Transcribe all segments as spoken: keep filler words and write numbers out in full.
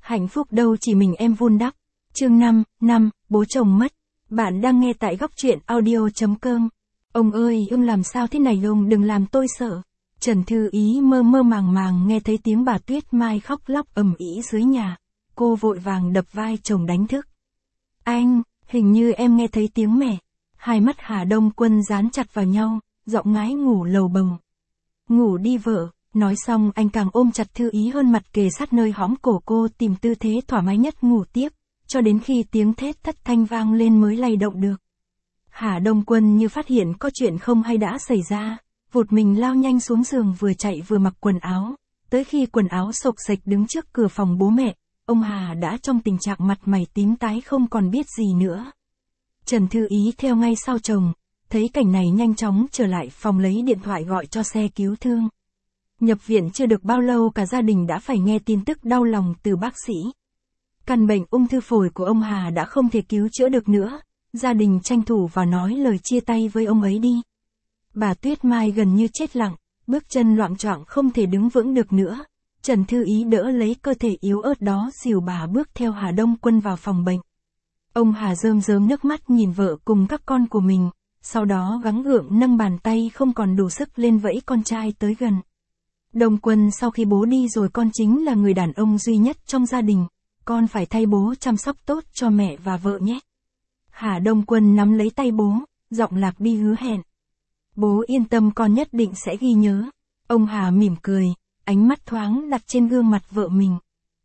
Hạnh phúc đâu chỉ mình em vun đắp. Chương năm, năm, bố chồng mất. Bạn đang nghe tại góc truyện audio chấm com. Ông ơi, ông làm sao thế này ông đừng làm tôi sợ. Trần Thư Ý mơ mơ màng màng nghe thấy tiếng bà Tuyết Mai khóc lóc ầm ĩ dưới nhà. Cô vội vàng đập vai chồng đánh thức. Anh, hình như em nghe thấy tiếng mẹ. Hai mắt Hà Đông Quân dán chặt vào nhau, giọng ngái ngủ lầu bầu. Ngủ đi vợ. Nói xong anh càng ôm chặt Thư Ý hơn, mặt kề sát nơi hõm cổ cô, tìm tư thế thoải mái nhất ngủ tiếp, cho đến khi tiếng thét thất thanh vang lên mới lay động được. Hà Đông Quân như phát hiện có chuyện không hay đã xảy ra, vụt mình lao nhanh xuống giường, vừa chạy vừa mặc quần áo, tới khi quần áo xộc xệch đứng trước cửa phòng bố mẹ, ông Hà đã trong tình trạng mặt mày tím tái không còn biết gì nữa. Trần Thư Ý theo ngay sau chồng, thấy cảnh này nhanh chóng trở lại phòng lấy điện thoại gọi cho xe cứu thương. Nhập viện chưa được bao lâu cả gia đình đã phải nghe tin tức đau lòng từ bác sĩ. Căn bệnh ung thư phổi của ông Hà đã không thể cứu chữa được nữa, gia đình tranh thủ và nói lời chia tay với ông ấy đi. Bà Tuyết Mai gần như chết lặng, bước chân loạng choạng không thể đứng vững được nữa. Trần Thư Ý đỡ lấy cơ thể yếu ớt đó dìu bà bước theo Hà Đông Quân vào phòng bệnh. Ông Hà rơm rớm nước mắt nhìn vợ cùng các con của mình, sau đó gắng gượng nâng bàn tay không còn đủ sức lên vẫy con trai tới gần. Đông Quân, sau khi bố đi rồi con chính là người đàn ông duy nhất trong gia đình, con phải thay bố chăm sóc tốt cho mẹ và vợ nhé. Hà Đông Quân nắm lấy tay bố, giọng lạc đi hứa hẹn. Bố yên tâm, con nhất định sẽ ghi nhớ. Ông Hà mỉm cười, ánh mắt thoáng đặt trên gương mặt vợ mình.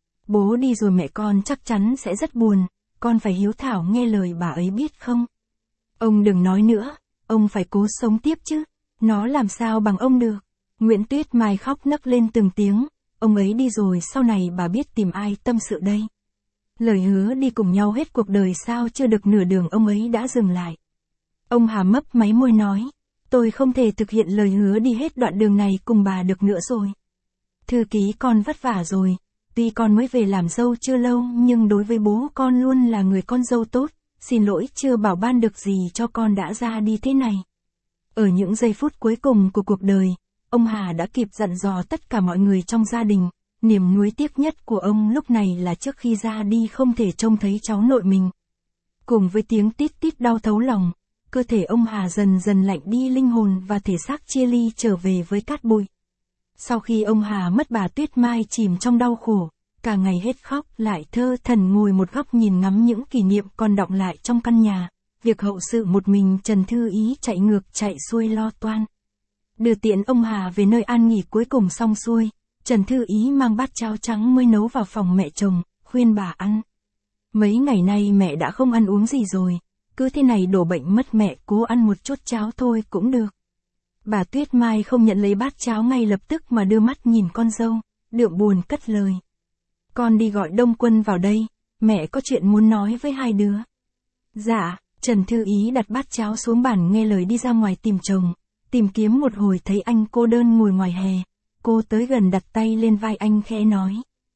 Bố đi rồi mẹ con chắc chắn sẽ rất buồn, con phải hiếu thảo nghe lời bà ấy biết không? Ông đừng nói nữa, ông phải cố sống tiếp chứ, nó làm sao bằng ông được. Nguyễn Tuyết Mai khóc nấc lên từng tiếng, ông ấy đi rồi sau này bà biết tìm ai tâm sự đây. Lời hứa đi cùng nhau hết cuộc đời sao chưa được nửa đường ông ấy đã dừng lại. Ông Hà mấp máy môi nói, tôi không thể thực hiện lời hứa đi hết đoạn đường này cùng bà được nữa rồi. Thư ký con vất vả rồi, tuy con mới về làm dâu chưa lâu nhưng đối với bố con luôn là người con dâu tốt, xin lỗi chưa bảo ban được gì cho con đã ra đi thế này. Ở những giây phút cuối cùng của cuộc đời, ông Hà đã kịp dặn dò tất cả mọi người trong gia đình, niềm nuối tiếc nhất của ông lúc này là trước khi ra đi không thể trông thấy cháu nội mình. Cùng với tiếng tít tít đau thấu lòng, cơ thể ông Hà dần dần lạnh đi, linh hồn và thể xác chia ly trở về với cát bụi. Sau khi ông Hà mất, bà Tuyết Mai chìm trong đau khổ, cả ngày hết khóc lại thơ thẩn ngồi một góc nhìn ngắm những kỷ niệm còn đọng lại trong căn nhà, việc hậu sự một mình Trần Thư Ý chạy ngược chạy xuôi lo toan. Đưa tiễn ông Hà về nơi an nghỉ cuối cùng xong xuôi, Trần Thư Ý mang bát cháo trắng mới nấu vào phòng mẹ chồng, khuyên bà ăn. Mấy ngày nay mẹ đã không ăn uống gì rồi, cứ thế này đổ bệnh mất, mẹ cố ăn một chút cháo thôi cũng được. Bà Tuyết Mai không nhận lấy bát cháo ngay lập tức mà đưa mắt nhìn con dâu, đượm buồn cất lời. Con đi gọi Đông Quân vào đây, mẹ có chuyện muốn nói với hai đứa. Dạ, Trần Thư Ý đặt bát cháo xuống bàn nghe lời đi ra ngoài tìm chồng. Tìm kiếm một hồi thấy anh cô đơn ngồi ngoài hè, cô tới gần đặt tay lên vai anh khẽ nói.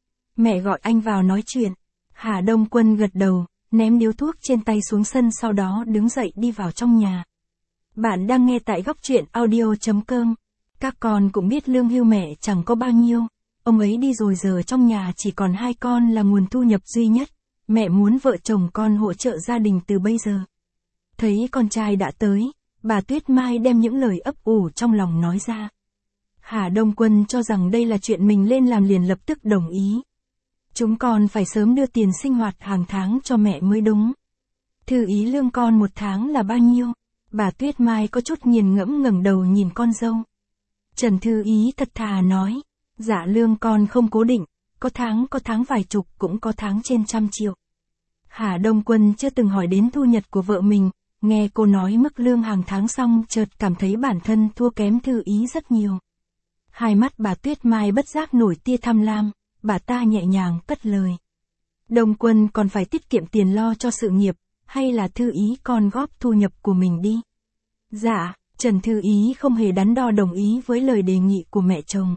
Mẹ gọi anh vào nói chuyện. Hà Đông Quân gật đầu, ném điếu thuốc trên tay xuống sân, sau đó đứng dậy đi vào trong nhà. Bạn đang nghe tại góc truyện audio chấm com. Các con cũng biết lương hưu mẹ chẳng có bao nhiêu, ông ấy đi rồi giờ trong nhà chỉ còn hai con là nguồn thu nhập duy nhất, mẹ muốn vợ chồng con hỗ trợ gia đình từ bây giờ. Thấy con trai đã tới, bà Tuyết Mai đem những lời ấp ủ trong lòng nói ra. Hà Đông Quân cho rằng đây là chuyện mình lên làm liền lập tức đồng ý. Chúng con phải sớm đưa tiền sinh hoạt hàng tháng cho mẹ mới đúng. Thư Ý, lương con một tháng là bao nhiêu? Bà Tuyết Mai có chút nghiền ngẫm ngẩng đầu nhìn con dâu. Trần Thư Ý thật thà nói, dạ lương con không cố định, có tháng có tháng vài chục cũng có tháng trên trăm triệu. Hà Đông Quân chưa từng hỏi đến thu nhập của vợ mình. Nghe cô nói mức lương hàng tháng xong chợt cảm thấy bản thân thua kém Thư Ý rất nhiều. Hai mắt bà Tuyết Mai bất giác nổi tia tham lam, bà ta nhẹ nhàng cất lời. Đông Quân còn phải tiết kiệm tiền lo cho sự nghiệp, hay là Thư Ý con góp thu nhập của mình đi? Dạ, Trần Thư Ý không hề đắn đo đồng ý với lời đề nghị của mẹ chồng.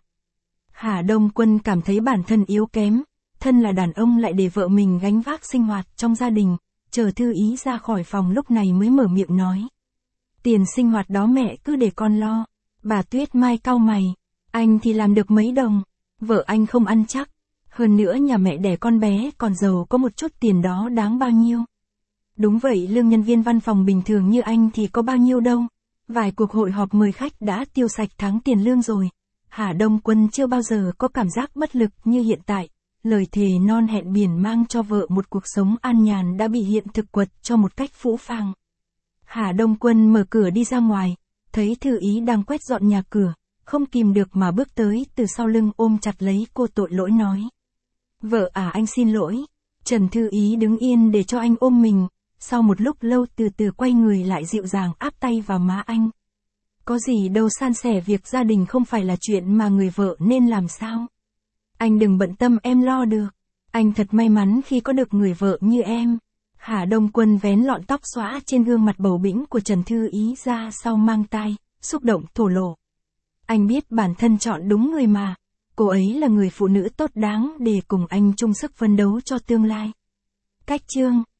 Hà Đông Quân cảm thấy bản thân yếu kém, thân là đàn ông lại để vợ mình gánh vác sinh hoạt trong gia đình. Chờ Thư Ý ra khỏi phòng lúc này mới mở miệng nói. Tiền sinh hoạt đó mẹ cứ để con lo. Bà Tuyết Mai cau mày. Anh thì làm được mấy đồng. Vợ anh không ăn chắc. Hơn nữa nhà mẹ đẻ con bé còn giàu có một chút tiền đó đáng bao nhiêu. Đúng vậy, lương nhân viên văn phòng bình thường như anh thì có bao nhiêu đâu. Vài cuộc hội họp mời khách đã tiêu sạch tháng tiền lương rồi. Hà Đông Quân chưa bao giờ có cảm giác bất lực như hiện tại. Lời thề non hẹn biển mang cho vợ một cuộc sống an nhàn đã bị hiện thực quật cho một cách phũ phàng. Hà Đông Quân mở cửa đi ra ngoài, thấy Thư Ý đang quét dọn nhà cửa, không kìm được mà bước tới từ sau lưng ôm chặt lấy cô tội lỗi nói. Vợ à, anh xin lỗi. Trần Thư Ý đứng yên để cho anh ôm mình, sau một lúc lâu từ từ quay người lại dịu dàng áp tay vào má anh. Có gì đâu, san sẻ việc gia đình không phải là chuyện mà người vợ nên làm sao. Anh đừng bận tâm, em lo được. Anh thật may mắn khi có được người vợ như em. Hà Đông Quân vén lọn tóc xõa trên gương mặt bầu bĩnh của Trần Thư Ý ra sau mang tai, xúc động thổ lộ. Anh biết bản thân chọn đúng người mà. Cô ấy là người phụ nữ tốt đáng để cùng anh chung sức phấn đấu cho tương lai. Cách chương